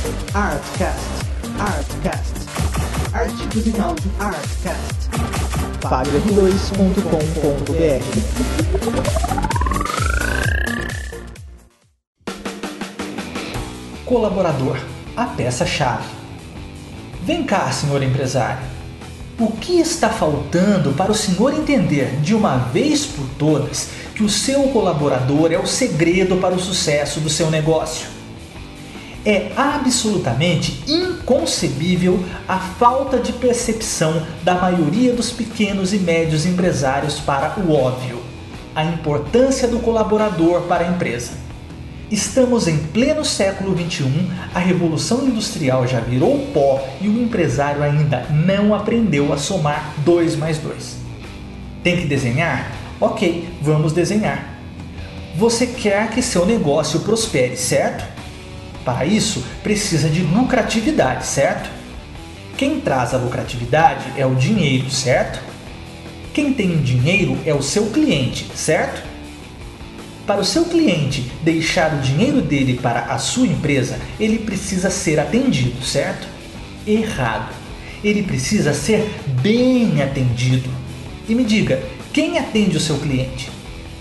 Artcast. Artigos em áudio. Artcast. FabioR2.com.br. Colaborador, a peça-chave. Vem cá, senhor empresário. O que está faltando para o senhor entender de uma vez por todas que o seu colaborador é o segredo para o sucesso do seu negócio? É absolutamente inconcebível a falta de percepção da maioria dos pequenos e médios empresários para o óbvio, a importância do colaborador para a empresa. Estamos em pleno século XXI, a revolução industrial já virou pó e o empresário ainda não aprendeu a somar 2 mais 2. Tem que desenhar? Ok, vamos desenhar. Você quer que seu negócio prospere, certo? Para isso, precisa de lucratividade, certo? Quem traz a lucratividade é o dinheiro, certo? Quem tem o dinheiro é o seu cliente, certo? Para o seu cliente deixar o dinheiro dele para a sua empresa, ele precisa ser atendido, certo? Errado. Ele precisa ser bem atendido. E me diga, quem atende o seu cliente?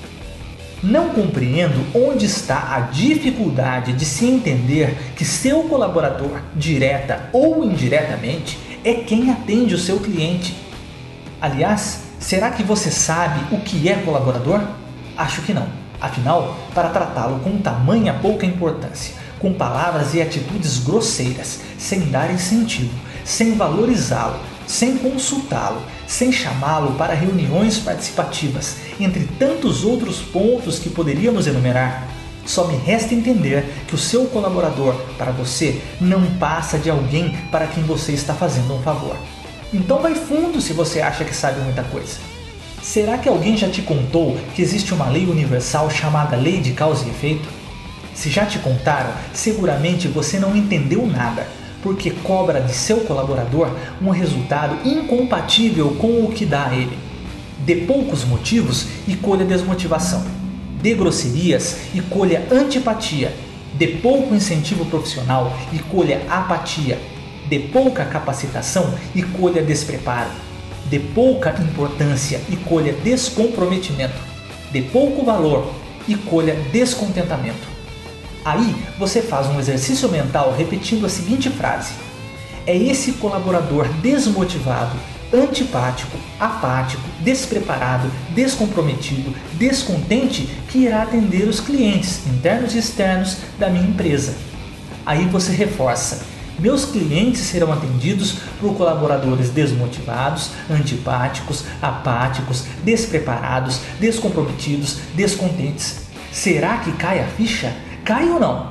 Não compreendo onde está a dificuldade de se entender que seu colaborador, direta ou indiretamente, é quem atende o seu cliente. Aliás, será que você sabe o que é colaborador? Acho que não. Afinal, para tratá-lo com tamanha pouca importância, com palavras e atitudes grosseiras, sem darem sentido, sem valorizá-lo, sem consultá-lo, sem chamá-lo para reuniões participativas, entre tantos outros pontos que poderíamos enumerar, só me resta entender que o seu colaborador, para você, não passa de alguém para quem você está fazendo um favor. Então vai fundo se você acha que sabe muita coisa. Será que alguém já te contou que existe uma lei universal chamada lei de causa e efeito? Se já te contaram, seguramente você não entendeu nada, porque cobra de seu colaborador um resultado incompatível com o que dá a ele. Dê poucos motivos e colha desmotivação. Dê grosserias e colha antipatia. Dê pouco incentivo profissional e colha apatia. Dê pouca capacitação e colha despreparo. Dê pouca importância e colha descomprometimento. Dê pouco valor e colha descontentamento. Aí você faz um exercício mental repetindo a seguinte frase: é esse colaborador desmotivado, antipático, apático, despreparado, descomprometido, descontente que irá atender os clientes internos e externos da minha empresa. Aí você reforça: meus clientes serão atendidos por colaboradores desmotivados, antipáticos, apáticos, despreparados, descomprometidos, descontentes. Será que cai a ficha? Cai ou não?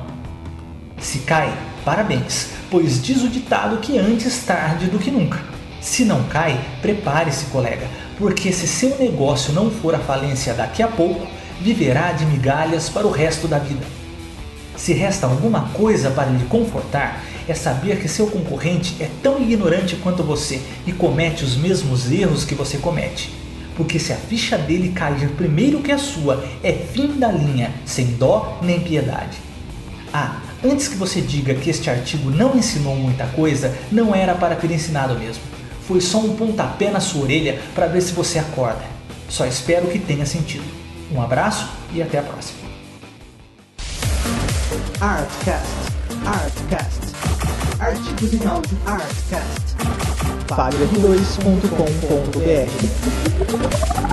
Se cai, parabéns, pois diz o ditado que antes tarde do que nunca. Se não cai, prepare-se, colega, porque se seu negócio não for à falência daqui a pouco, viverá de migalhas para o resto da vida. Se resta alguma coisa para lhe confortar, é saber que seu concorrente é tão ignorante quanto você e comete os mesmos erros que você comete. Porque se a ficha dele cair primeiro que a sua, é fim da linha, sem dó nem piedade. Ah, antes que você diga que este artigo não ensinou muita coisa, não era para ter ensinado mesmo. Foi só um pontapé na sua orelha para ver se você acorda. Só espero que tenha sentido. Um abraço e até a próxima. Artcast. Artigos em áudio. Artcast. FabioR2.com.br.